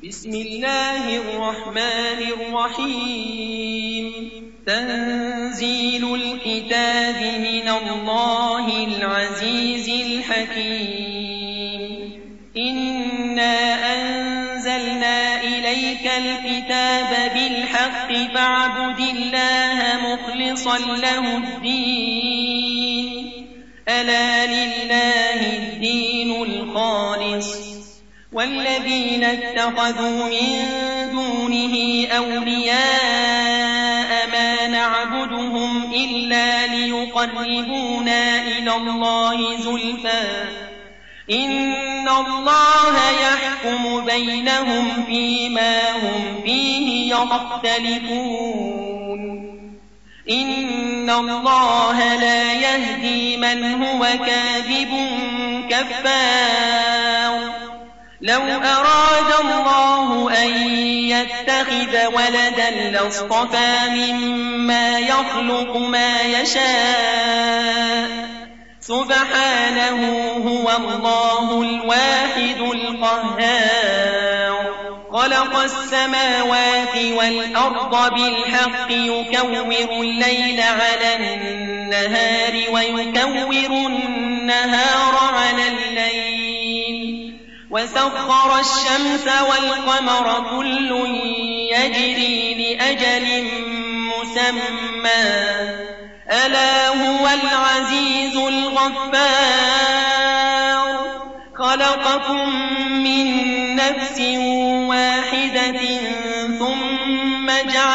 بسم الله الرحمن الرحيم تنزيل الكتاب من الله العزيز الحكيم إنا أنزلنا إليك الكتاب بالحق فاعبد الله مخلصا له الدين ألا لله الدين الخالص والذين اتخذوا من دونه أولياء ما نعبدهم إلا ليقربونا إلى الله زلفى إن الله يحكم بينهم فيما هم فيه يختلفون إن الله لا يهدي من هو كاذب كفار لو أراد الله أن يتخذ ولدا لاصطفى مما يخلق ما يشاء سبحانه هو الله الواحد القهار خلق السماوات والأرض بالحق يكور الليل على النهار ويكور النهار على الليل وسخر الشمس والقمر كل يجري لأجل مسمى ألا هو العزيز الغفار خلقكم من نفس واحدة ثم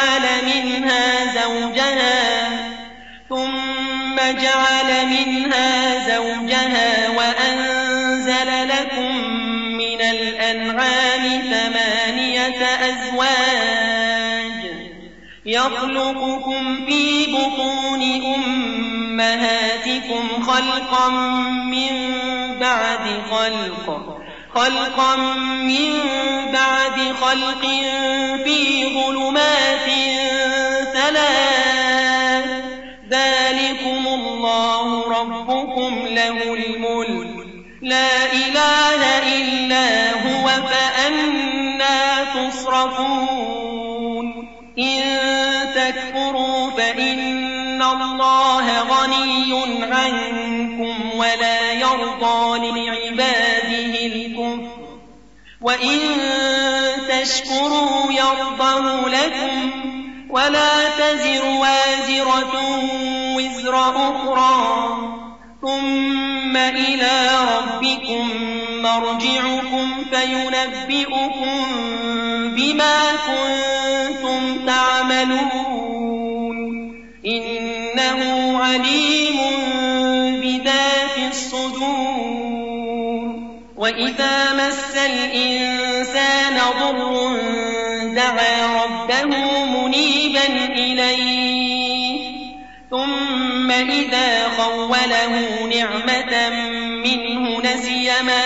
جعل منها زوجها وأنزل لكم من الأنعام 8 أزواج يخلقكم في بطون أمهاتكم خلقا من بعد خلق في ظلمات 3 ذلكم الله ربكم له الملك لا إله إلا هو فأنى تصرفون إن تكفروا فإن الله غني عنكم ولا يرضى لعباده الكفر وإن تشكروا يرضه لكم ولا تزر وازرة وزر أخرى ثم إلى ربكم مرجعكم فينبئكم بما كنتم تعملون إنه عليم بذات الصدور وإذا مس الإنسان ضر دعا ربه منيبا إليه ثم إذا خوله نعمة منه نسي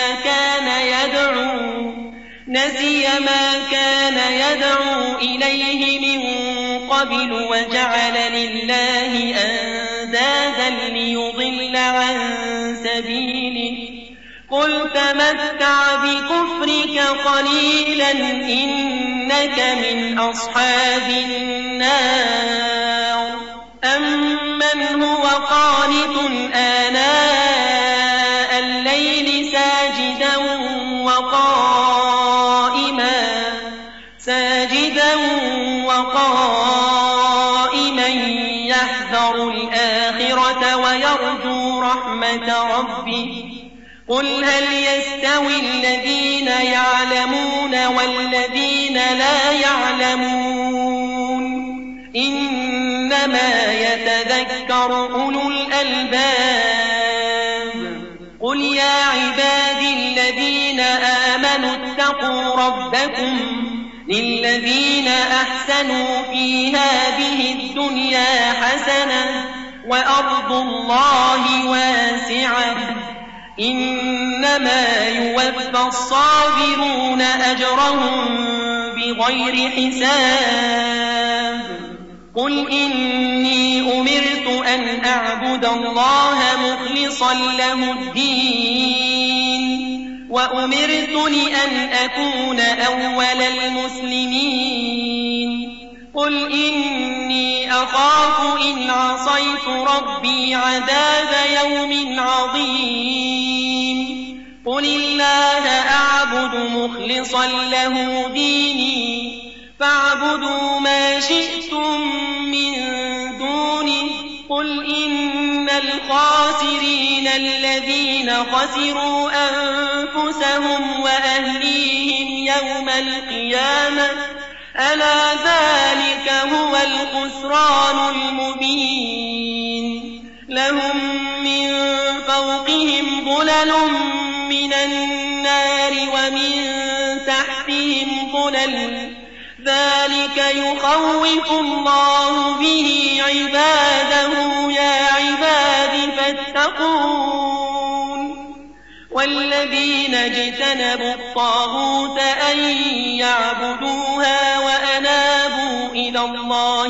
ما كان يدعو إليه من قبل وجعل لله أندادا ليضل عن سبيله قل تمتع بكفرك قليلا إنك من أصحاب النار أمن هو قانت آناء الليل ساجدا وقائما يحذر الآخرة ويرجو رحمة ربه قل هل يستوي الذين يعلمون والذين لا يعلمون إنما يتذكر أولو الألباب قل يا عبادي الذين آمنوا اتقوا ربكم للذين أحسنوا في هذه الدنيا حسنة وأرض الله واسعة إنما يوفى الصابرون أجرهم بغير حساب قل إني أمرت أن أعبد الله مخلصا له الدين وأمرت لأن أكون أول المسلمين قل إني أخاف إن عصيت ربي عذاب يوم عظيم قل الله أعبد مخلصا له ديني فاعبدوا ما شئتم من دونه قل إن الخاسرين الذين خسروا أنفسهم وأهليهم يوم القيامة ألا ذلك هو الخسران المبين لهم من فوقهم ظلل من النار ومن تحتهم ظلل ذلك يخوف الله به عباده يا عباد فاتقون والذين اجتنبوا الطاغوت أن يعبدوها وأنابوا إلى الله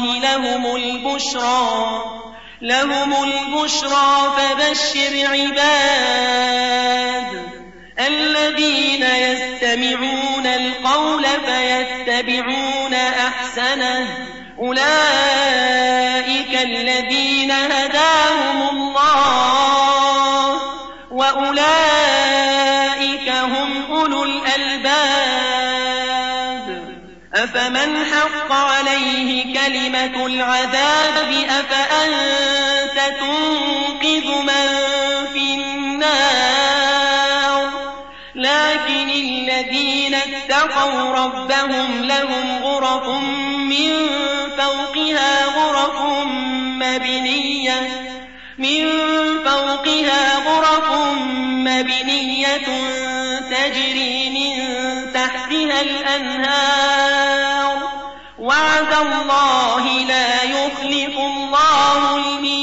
لهم البشرى فبشر عباد الذين يستمعون القول فيتبعون أحسنه أولئك الذين هداهم الله وأولئك هم أولو الألباب أفمن حق عليه كلمة العذاب أفأنت تنقذ من في النار لكن الذين اتقوا ربهم لهم غرف من فوقها غرف مبنية تجري من تحتها الأنهار وعد الله لا يخلف الله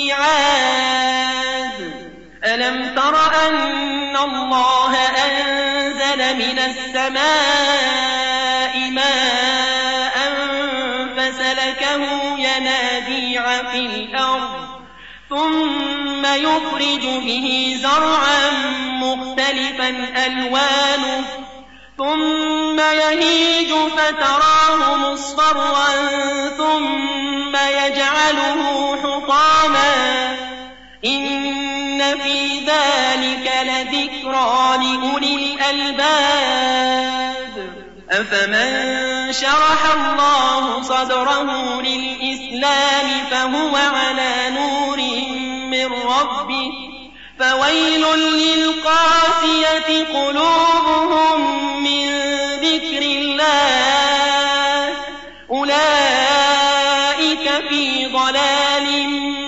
الميعاد ألم تر أن الله أنزل من السماء ماء فسلكه ينابيع في الأرض ثم يخرج به زرعا مختلفا ألوانه ثم يهيج فتراه مصفرا ثم يجعله حطاما إن في ذلك لذكرى لأولي الألباب أفمن شرح الله صدره للإسلام فهو على نور من ربه فويل للقاسية قلوبهم من ذكر الله أولئك في ضلال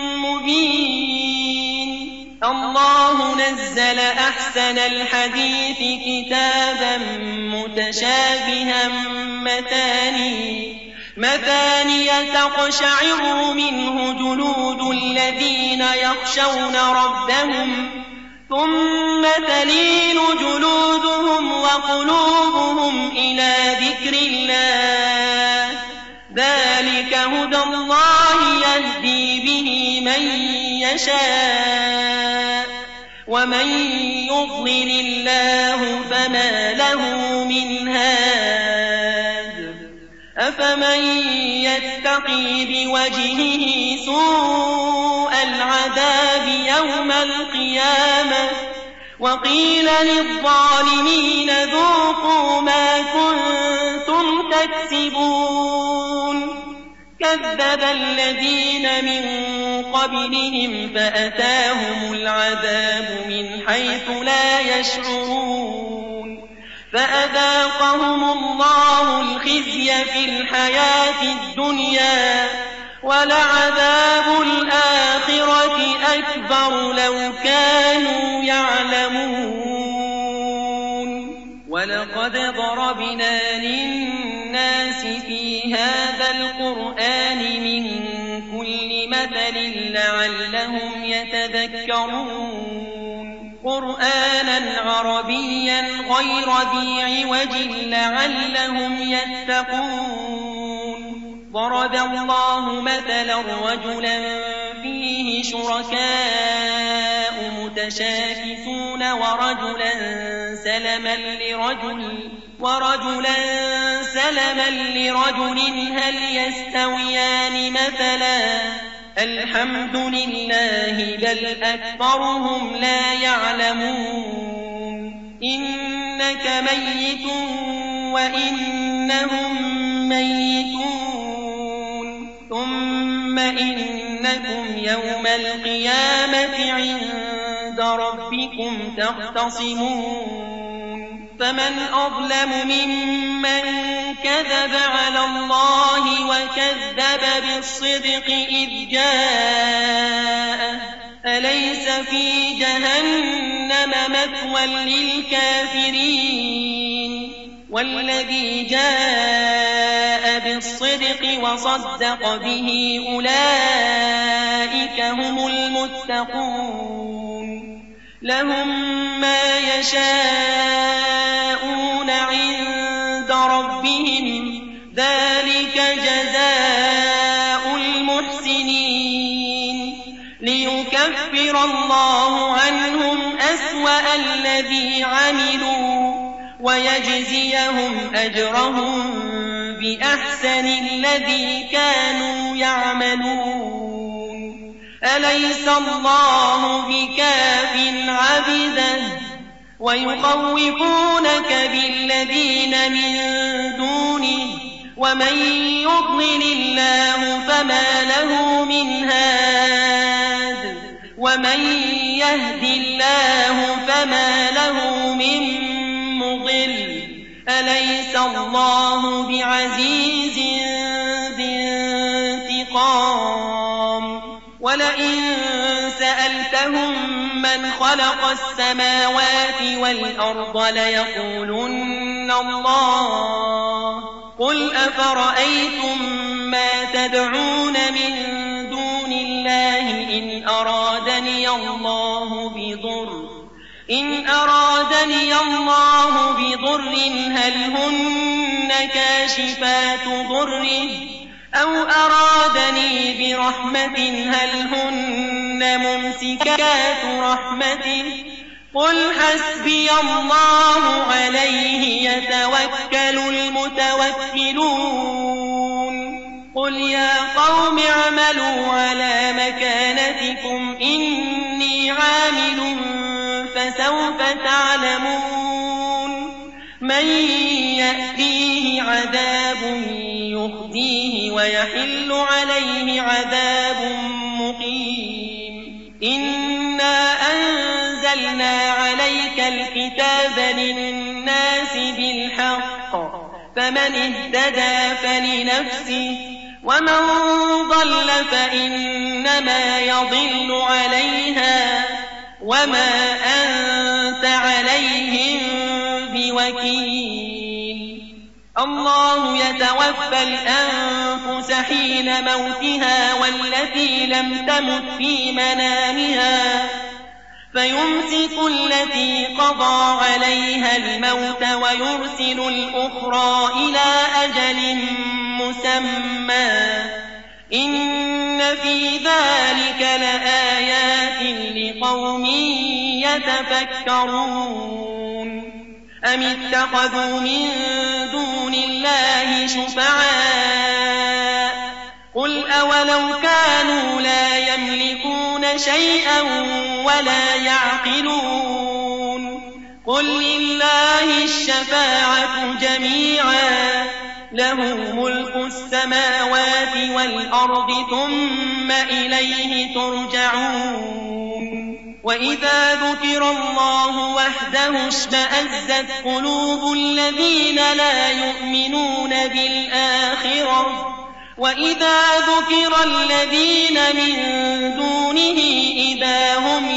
مبين الله نزل أحسن الحديث كتابا متشابها مثاني تقشعر منه جلود الذين يخشون ربهم ثم تلين جلودهم وقلوبهم إلى ذكر الله ذلك هدى الله يهدي به من يشاء ومن يضلل الله فما له من هاد أفمن يتقي بوجهه سوء العذاب يوم القيامة وقيل للظالمين ذوقوا ما كنتم تكسبون كذب الذين من قبلهم فأتاهم العذاب من حيث لا يشعرون فأذاقهم الله الخزي في الحياة الدنيا ولعذاب الآخرة أكبر لو كانوا يعلمون ولقد ضربنا للناس في هذا القرآن من كل مثل لعلهم يتذكرون قرآنا عربيا غير ذي عوج لعلهم يتقون ضرب الله مثلا رجلا فيه شركاء متشاكسون ورجلا سلما لرجل هل يستويان مثلا الحمد لله بل أكثرهم لا يعلمون إنك ميت وإنهم ميتون ثم إنكم يوم القيامة عند ربكم تختصمون فمن أظلم ممن كذب على الله وكذب بالصدق إذ جاءه أليس في جهنم مثوى للكافرين والذي جاء بالصدق وصدق به أولئك هم المتقون لهم ما يشاءون عند ربهم ذلك جزاء المحسنين ليكفر الله عنهم أسوأ الذي عملوا ويجزيهم أجرهم بأحسن الذي كانوا يعملون أليس الله بكاف عبده ويخوفونك بالذين من دونه ومن يضلل الله فما له من هاد ومن يهد الله فما له من مضل أليس الله بعزيز ذي انتقام ولئن سألتهم من خلق السماوات والأرض ليقولن الله قل أفرأيتم ما تدعون من دون الله إن أرادني الله بضر هل هن كاشفات ضره أو أرادني برحمة هل هن ممسكات رحمته قل حسبي الله عليه يتوكل المتوكلون قل يا قوم اعملوا على مكانتكم إني عامل فسوف تعلمون من يأتيه عذاب يخزيه ويحل عليه عذاب مقيم إنا أنزلنا عليك الكتاب للناس بالحق فمن اهتدى فلنفسه ومن ضل فإنما يضل عليها وما أنت عليهم بوكيل الله يتوفى الأنفس حين موتها والتي لم تمت في منامها فيمسك التي قضى عليها الموت ويرسل الأخرى إلى أجل مسمى إن في ذلك لآيات لقوم يتفكرون أم اتخذوا من دون الله شفعاء قل أولو كانوا لا يملكون شيئا ولا يعقلون قل لله الشفاعة جميعا له ملك السماوات والأرض ثم إليه ترجعون وإذا ذكر الله وحده اشمأزت قلوب الذين لا يؤمنون بالآخرة وإذا ذكر الذين من دونه إذا هم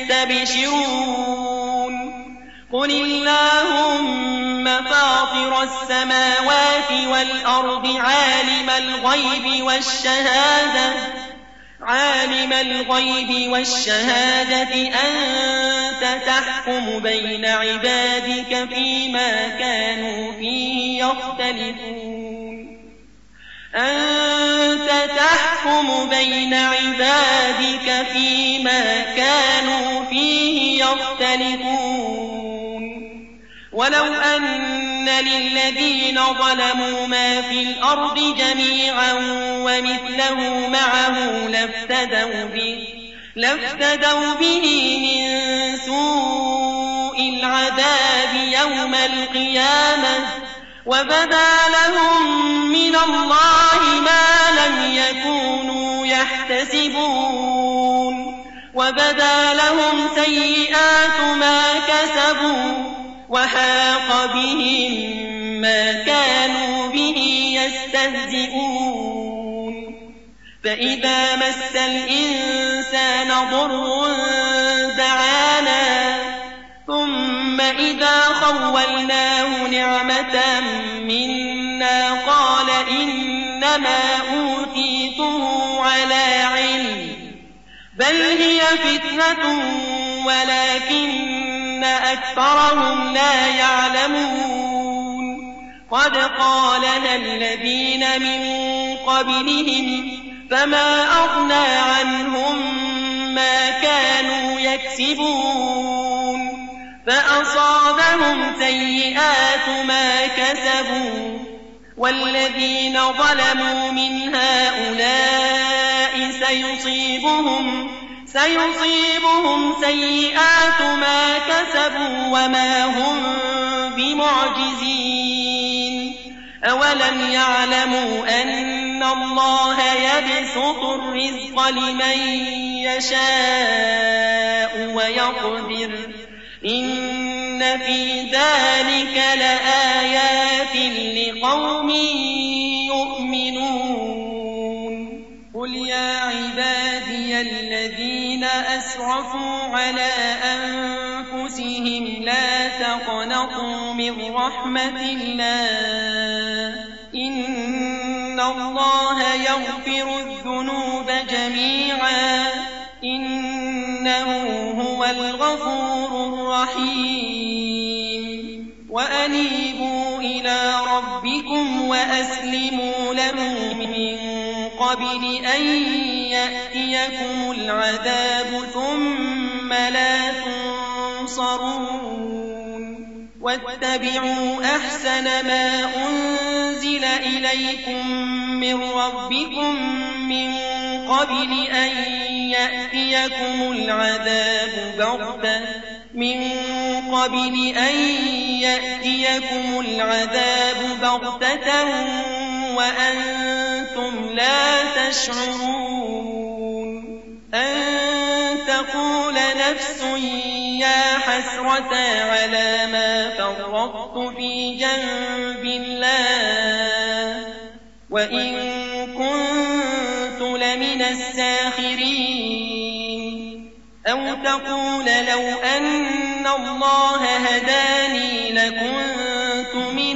يستبشرون قل اللهم فاطر السماوات والأرض عالم الغيب والشهادة أنت تحكم بين عبادك فيما كانوا فيه يختلفون يختلفون ولو أن للذين ظلموا ما في الأرض جميعا ومثله معه لافتدوا به من سوء العذاب يوم القيامة وبدا لهم من الله ما لم يكونوا يحتسبون وبدا لهم سيئات ما كسبوا وحاق بهم ما كانوا به يستهزئون فإذا مس الإنسان ضر دعانا ثم إذا خولناه نعمة منا قال إنما أوتيته على علم بل هي فتنة ولكن أكثرهم لا يعلمون قد قالها الذين من قبلهم فما أغنى عنهم ما كانوا يكسبون فأصابهم سيئات ما كسبوا والذين ظلموا من هؤلاء سيصيبهم سيئات ما كسبوا وما هم بمعجزين أولم يعلموا أن الله يبسط الرزق لمن يشاء ويقدر إن في ذلك لآيات لقوم يؤمنون قل يا عبادي الذين أسرفوا على أنفسهم لا تقنطوا من رحمة الله إن الله يغفر الذنوب جميعا إنه هو الغفور الرحيم وأنيبوا إلى ربكم وأسلموا له من قبل أن يأتيكم العذاب ثم لا تنصرون واتبعوا أحسن ما أنزل إليكم من ربكم من قبل أن يأتيكم العذاب بغتة وأنتم لا تشعرون أن تقول نفس يا حسرة على ما فرطت في جنب الله وإن كنت لمن الساخرين أو تقول لو أن الله هداني لكنت من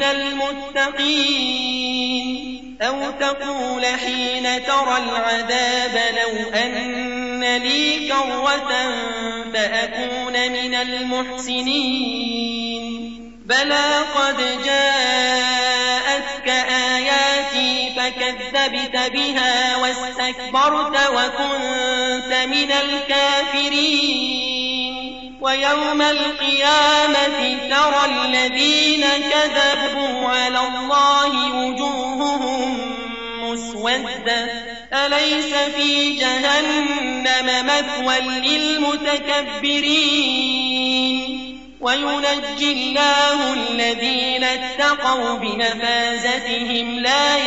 المتقين أو تقول حين ترى العذاب لو أن لي كرة فأكون من المحسنين بلى قد جاءتك آياتي فكذبت بها واستكبرت وكنت من الكافرين ويوم القيامة ترى الذين كذبوا على الله وجوههم مسودة أليس في جهنم مثوى للمتكبرين وينجي الله الذين اتقوا بمفازتهم لا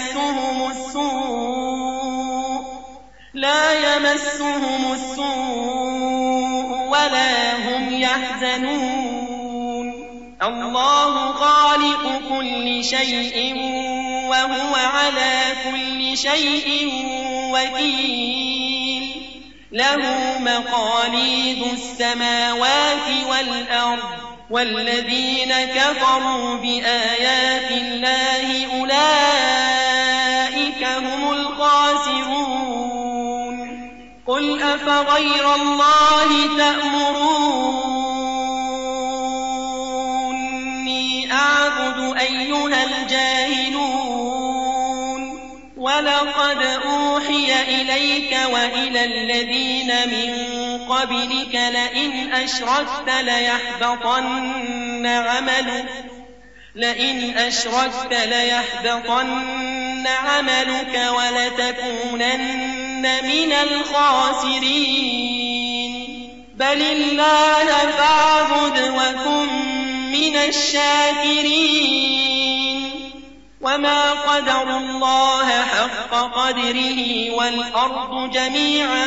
يمسهم السوء ولا هم يحزنون الله خالق كل شيء وهو على كل شيء وكيل له مقاليد السماوات والأرض والذين كفروا بآيات الله أولئك هم الخاسرون قل أفغير الله تأمروني أعبد أيها الجاهلون ولقد أوحي إليك وإلى الذين من قبلك لئن أشركت ليحبطن عملك ولتكونن من الخاسرين بل الله فاعبد وكن من الشاكرين وما قدروا الله حق قدره والأرض جميعا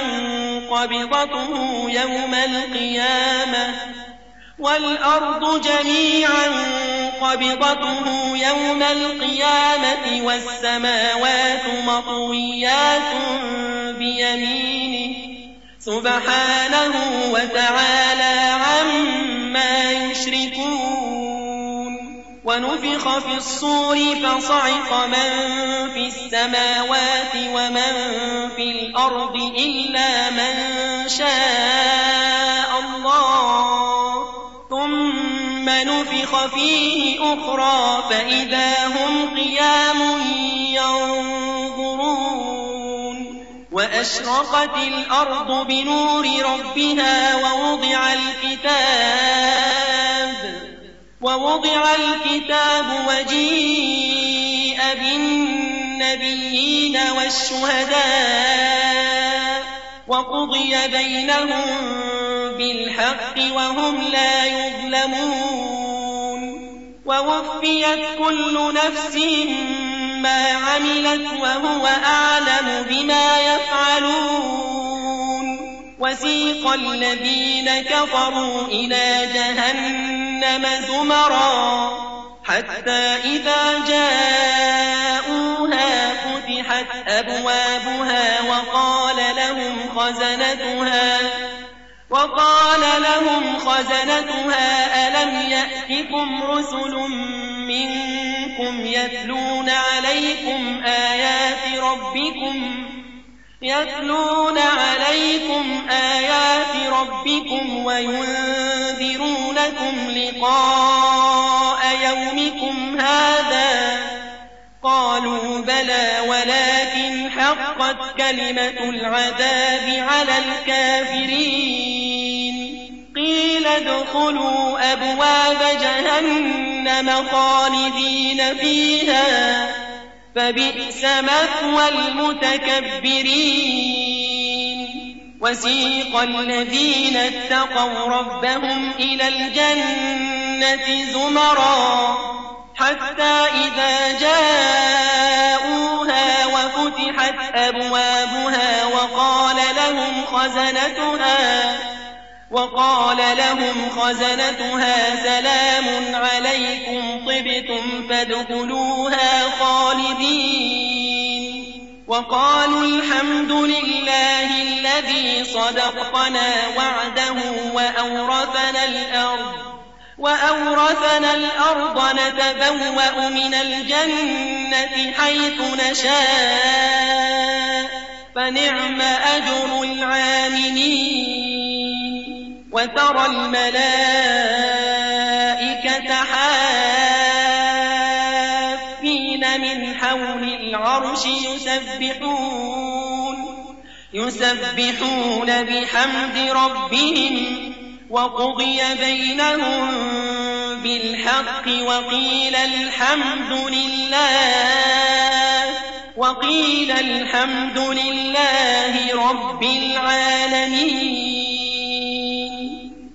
قبضته يوم القيامة والسماوات مطويات بيمينه سبحانه وتعالى عما يشركون ونفخ في الصور فصعق من في السماوات ومن في الأرض إلا من شاء الله ثم نفخ فيه أخرى فإذا هم قيام ينظرون وأشرقت الأرض بنور ربها ووضع الكتاب وجيء بالنبيين والشهداء وقضي بينهم بالحق وهم لا يظلمون ووفيت كل نفس ما عملت وهو أعلم بما يفعلون وسيق الذين كفروا إلى جهنم زمرا حتى إذا جاءوها فتحت أبوابها وقال لهم خزنتها ألم يأتكم رسل منكم يتلون عليكم آيات ربكم وينذرونكم لقاء يومكم هذا قالوا بلى ولكن حقت كلمة العذاب على الكافرين قيل ادخلوا أبواب جهنم خالدين فيها فبئس مثوى المتكبرين وسيق الذين اتقوا ربهم إلى الجنة زمرا حتى إذا جاءوها وفتحت أبوابها وقال لهم خزنتها سلام عليكم طبتم فادخلوها خالدين وقالوا الحمد لله الذي صدقنا وعده وأورثنا الأرض نتبوأ من الجنة حيث نشاء فنعم أجر العاملين وترى الملائكة حافين من حول العرش يسبحون بحمد ربهم وقضي بينهم بالحق وقيل الحمد لله رب العالمين